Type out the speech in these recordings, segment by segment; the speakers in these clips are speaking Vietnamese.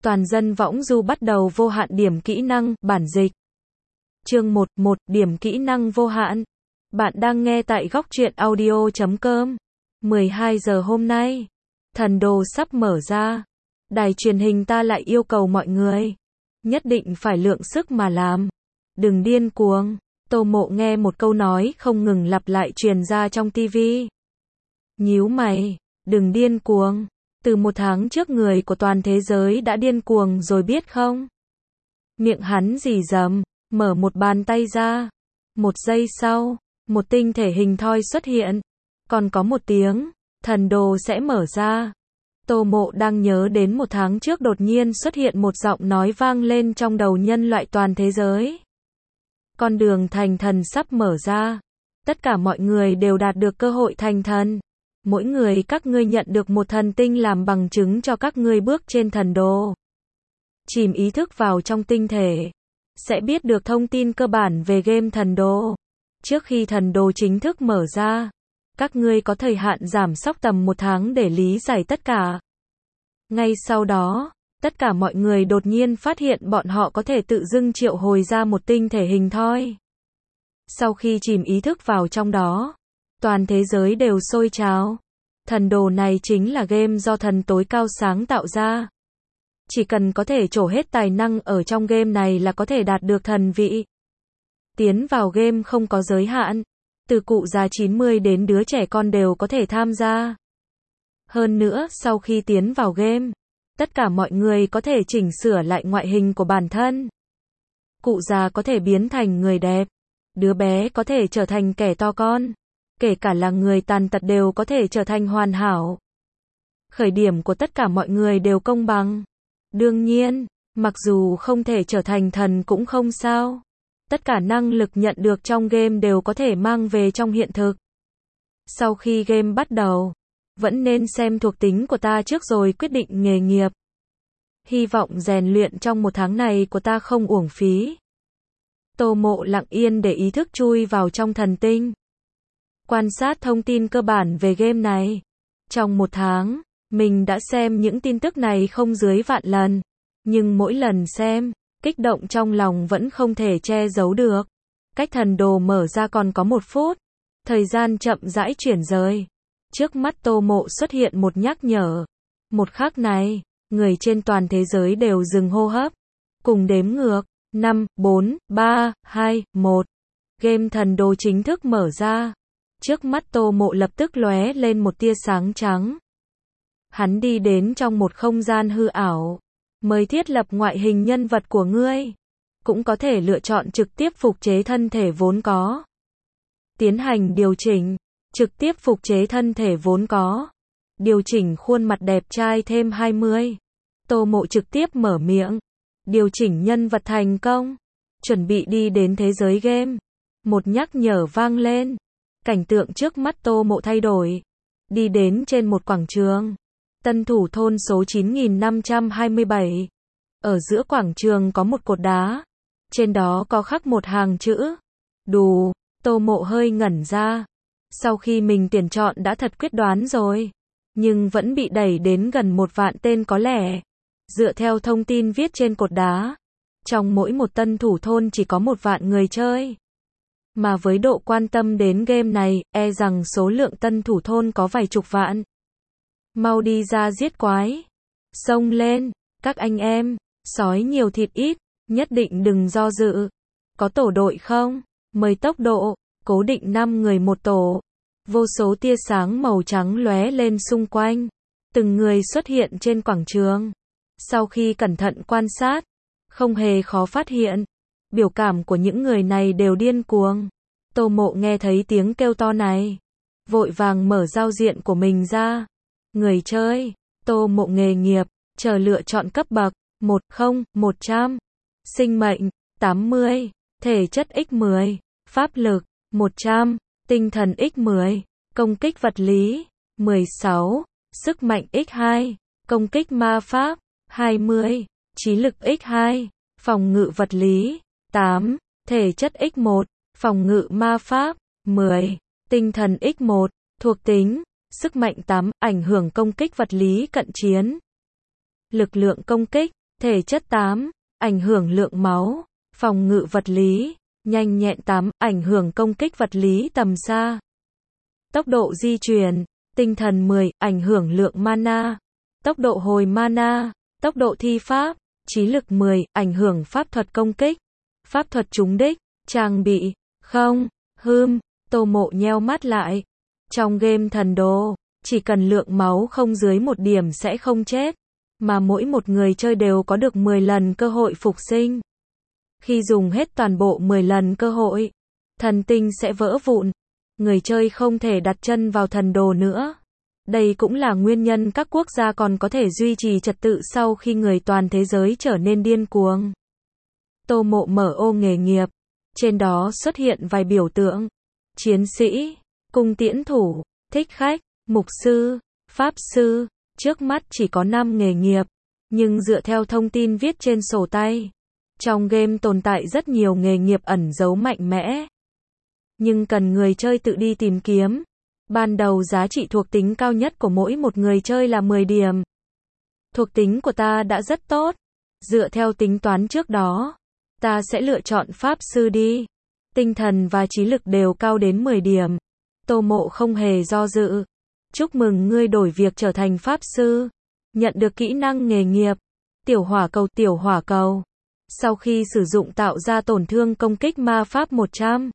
Toàn dân võng du bắt đầu vô hạn điểm kỹ năng, bản dịch. Chương 1, điểm kỹ năng vô hạn. Bạn đang nghe tại góc truyện audio.com. 12 giờ hôm nay, thần đồ sắp mở ra. Đài truyền hình ta lại yêu cầu mọi người nhất định phải lượng sức mà làm. Đừng điên cuồng. Tô Mộ nghe một câu nói không ngừng lặp lại truyền ra trong tivi. Nhíu mày, đừng điên cuồng. Từ 1 tháng trước người của toàn thế giới đã điên cuồng rồi biết không? Miệng hắn rì rầm, mở một bàn tay ra. 1 giây sau, một tinh thể hình thoi xuất hiện. Còn có 1 tiếng, thần đồ sẽ mở ra. Tô Mộ đang nhớ đến 1 tháng trước đột nhiên xuất hiện một giọng nói vang lên trong đầu nhân loại toàn thế giới. Con đường thành thần sắp mở ra. Tất cả mọi người đều đạt được cơ hội thành thần. Mỗi người các ngươi nhận được một thần tinh làm bằng chứng cho các ngươi bước trên thần đồ. Chìm ý thức vào trong tinh thể, sẽ biết được thông tin cơ bản về game thần đồ. Trước khi thần đồ chính thức mở ra, các ngươi có thời hạn giảm sóc tầm 1 tháng để lý giải tất cả. Ngay sau đó, tất cả mọi người đột nhiên phát hiện bọn họ có thể tự dưng triệu hồi ra một tinh thể hình thoi. Sau khi chìm ý thức vào trong đó, toàn thế giới đều sôi trào. Thần đồ này chính là game do thần tối cao sáng tạo ra. Chỉ cần có thể trổ hết tài năng ở trong game này là có thể đạt được thần vị. Tiến vào game không có giới hạn. Từ cụ già 90 đến đứa trẻ con đều có thể tham gia. Hơn nữa, sau khi tiến vào game, tất cả mọi người có thể chỉnh sửa lại ngoại hình của bản thân. Cụ già có thể biến thành người đẹp. Đứa bé có thể trở thành kẻ to con. Kể cả là người tàn tật đều có thể trở thành hoàn hảo. Khởi điểm của tất cả mọi người đều công bằng. Đương nhiên, mặc dù không thể trở thành thần cũng không sao. Tất cả năng lực nhận được trong game đều có thể mang về trong hiện thực. Sau khi game bắt đầu, vẫn nên xem thuộc tính của ta trước rồi quyết định nghề nghiệp. Hy vọng rèn luyện trong 1 tháng này của ta không uổng phí. Tô Mộ lặng yên để ý thức chui vào trong thần tinh. Quan sát thông tin cơ bản về game này. Trong 1 tháng, mình đã xem những tin tức này không dưới vạn lần. Nhưng mỗi lần xem, kích động trong lòng vẫn không thể che giấu được. Cách thần đồ mở ra còn có 1 phút. Thời gian chậm rãi chuyển rời. Trước mắt Tô Mộ xuất hiện một nhắc nhở. Một khắc này, người trên toàn thế giới đều dừng hô hấp. Cùng đếm ngược. 5, 4, 3, 2, 1. Game thần đồ chính thức mở ra. Trước mắt Tô Mộ lập tức lóe lên một tia sáng trắng. Hắn đi đến trong một không gian hư ảo. Mới thiết lập ngoại hình nhân vật của ngươi. Cũng có thể lựa chọn trực tiếp phục chế thân thể vốn có. Tiến hành điều chỉnh. Trực tiếp phục chế thân thể vốn có. Điều chỉnh khuôn mặt đẹp trai thêm 20. Tô Mộ trực tiếp mở miệng. Điều chỉnh nhân vật thành công. Chuẩn bị đi đến thế giới game. Một nhắc nhở vang lên. Cảnh tượng trước mắt Tô Mộ thay đổi. Đi đến trên một quảng trường. Tân Thủ thôn số 9527. Ở giữa quảng trường có một cột đá. Trên đó có khắc một hàng chữ. Đù. Tô Mộ hơi ngẩn ra. Sau khi mình tuyển chọn đã thật quyết đoán rồi. Nhưng vẫn bị đẩy đến gần 1 vạn tên có lẽ. Dựa theo thông tin viết trên cột đá. Trong mỗi một tân thủ thôn chỉ có 1 vạn người chơi. Mà với độ quan tâm đến game này, e rằng số lượng tân thủ thôn có vài chục vạn. Mau đi ra giết quái. Xông lên, các anh em, sói nhiều thịt ít, nhất định đừng do dự. Có tổ đội không? Mời tốc độ, cố định 5 người một tổ. Vô số tia sáng màu trắng lóe lên xung quanh. Từng người xuất hiện trên quảng trường. Sau khi cẩn thận quan sát, không hề khó phát hiện. Biểu cảm của những người này đều điên cuồng. Tô Mộ nghe thấy tiếng kêu to này. Vội vàng mở giao diện của mình ra. Người chơi, Tô Mộ nghề nghiệp, chờ lựa chọn cấp bậc, 100. Sinh mệnh, 80. Thể chất x10. Pháp lực, 100. Tinh thần x10. Công kích vật lý, 16. Sức mạnh x2. Công kích ma pháp, 20. Trí lực x2. Phòng ngự vật lý, 8. Thể chất x1. Phòng ngự ma pháp, 10. Tinh thần x1. Thuộc tính, sức mạnh 8. Ảnh hưởng công kích vật lý cận chiến. Lực lượng công kích, thể chất 8, ảnh hưởng lượng máu, phòng ngự vật lý, nhanh nhẹn 8, ảnh hưởng công kích vật lý tầm xa, tốc độ di chuyển, tinh thần 10, ảnh hưởng lượng mana, tốc độ hồi mana, tốc độ thi pháp, trí lực 10, ảnh hưởng pháp thuật công kích, pháp thuật trúng đích, trang bị, không, Tô Mộ nheo mắt lại. Trong game thần đồ, chỉ cần lượng máu không dưới 1 điểm sẽ không chết, mà mỗi một người chơi đều có được 10 lần cơ hội phục sinh. Khi dùng hết toàn bộ 10 lần cơ hội, thần tinh sẽ vỡ vụn, người chơi không thể đặt chân vào thần đồ nữa. Đây cũng là nguyên nhân các quốc gia còn có thể duy trì trật tự sau khi người toàn thế giới trở nên điên cuồng. Tô Mộ mở ô nghề nghiệp, trên đó xuất hiện vài biểu tượng: chiến sĩ, cung tiễn thủ, thích khách, mục sư, pháp sư. Trước mắt chỉ có 5 nghề nghiệp, nhưng dựa theo thông tin viết trên sổ tay, trong game tồn tại rất nhiều nghề nghiệp ẩn giấu mạnh mẽ, nhưng cần người chơi tự đi tìm kiếm. Ban đầu giá trị thuộc tính cao nhất của mỗi một người chơi là 10 điểm. Thuộc tính của ta đã rất tốt. Dựa theo tính toán trước đó, ta sẽ lựa chọn pháp sư đi. Tinh thần và trí lực đều cao đến 10 điểm. Tô Mộ không hề do dự. Chúc mừng ngươi đổi việc trở thành pháp sư. Nhận được kỹ năng nghề nghiệp. Tiểu hỏa cầu. Sau khi sử dụng tạo ra tổn thương công kích ma pháp 100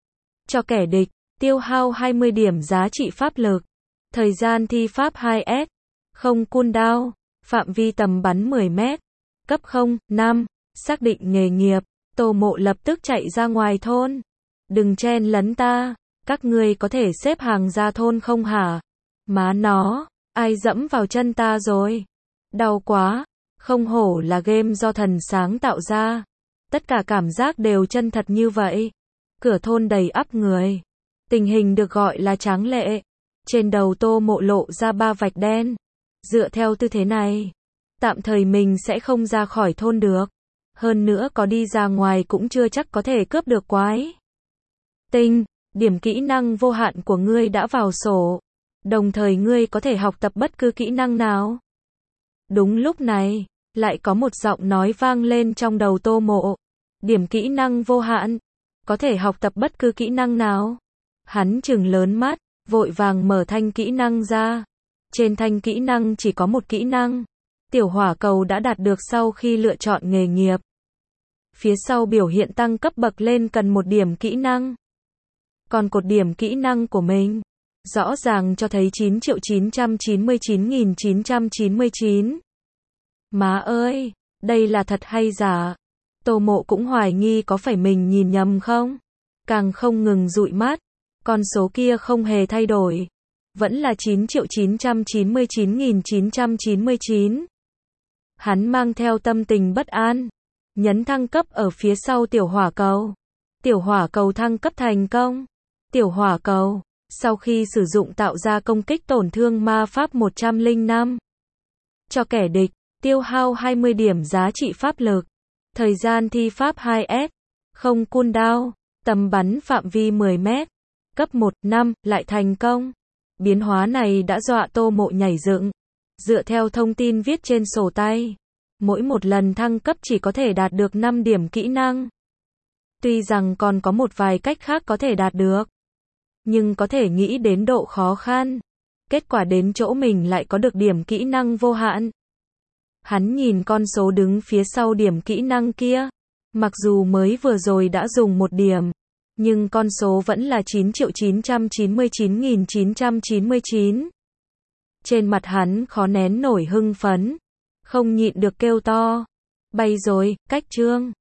cho kẻ địch, tiêu hao 20 điểm giá trị pháp lực. Thời gian thi pháp 2S. Không cooldown. Phạm vi tầm bắn 10 mét. Cấp 0-5. Xác định nghề nghiệp. Tô Mộ lập tức chạy ra ngoài thôn. Đừng chen lấn ta. Các ngươi có thể xếp hàng ra thôn không hả? Má nó, ai dẫm vào chân ta rồi? Đau quá. Không hổ là game do thần sáng tạo ra. Tất cả cảm giác đều chân thật như vậy. Cửa thôn đầy ắp người. Tình hình được gọi là tráng lệ. Trên đầu Tô Mộ lộ ra 3 vạch đen. Dựa theo tư thế này, tạm thời mình sẽ không ra khỏi thôn được. Hơn nữa có đi ra ngoài cũng chưa chắc có thể cướp được quái tinh. Điểm kỹ năng vô hạn của ngươi đã vào sổ. Đồng thời ngươi có thể học tập bất cứ kỹ năng nào. Đúng lúc này, lại có một giọng nói vang lên trong đầu Tô Mộ. Điểm kỹ năng vô hạn. Có thể học tập bất cứ kỹ năng nào. Hắn trừng lớn mắt, vội vàng mở thanh kỹ năng ra. Trên thanh kỹ năng chỉ có một kỹ năng. Tiểu hỏa cầu đã đạt được sau khi lựa chọn nghề nghiệp. Phía sau biểu hiện tăng cấp bậc lên cần 1 điểm kỹ năng. Còn cột điểm kỹ năng của mình, rõ ràng cho thấy 9.999.999. Má ơi, đây là thật hay giả? Tô Mộ cũng hoài nghi có phải mình nhìn nhầm không? Càng không ngừng dụi mắt. Con số kia không hề thay đổi. Vẫn là 9.999.999. Hắn mang theo tâm tình bất an. Nhấn thăng cấp ở phía sau tiểu hỏa cầu. Tiểu hỏa cầu thăng cấp thành công. Tiểu hỏa cầu, sau khi sử dụng tạo ra công kích tổn thương ma pháp 105 cho kẻ địch, tiêu hao 20 điểm giá trị pháp lực. Thời gian thi pháp 2S. Không cooldown. Tầm bắn phạm vi 10 mét. Cấp 1-5, lại thành công. Biến hóa này đã dọa Tô Mộ nhảy dựng. Dựa theo thông tin viết trên sổ tay, mỗi một lần thăng cấp chỉ có thể đạt được 5 điểm kỹ năng. Tuy rằng còn có một vài cách khác có thể đạt được, nhưng có thể nghĩ đến độ khó khăn. Kết quả đến chỗ mình lại có được điểm kỹ năng vô hạn. Hắn nhìn con số đứng phía sau điểm kỹ năng kia. Mặc dù mới vừa rồi đã dùng 1 điểm, nhưng con số vẫn là 9.999.999. Trên mặt hắn khó nén nổi hưng phấn. Không nhịn được kêu to. Bay rồi, cách chương.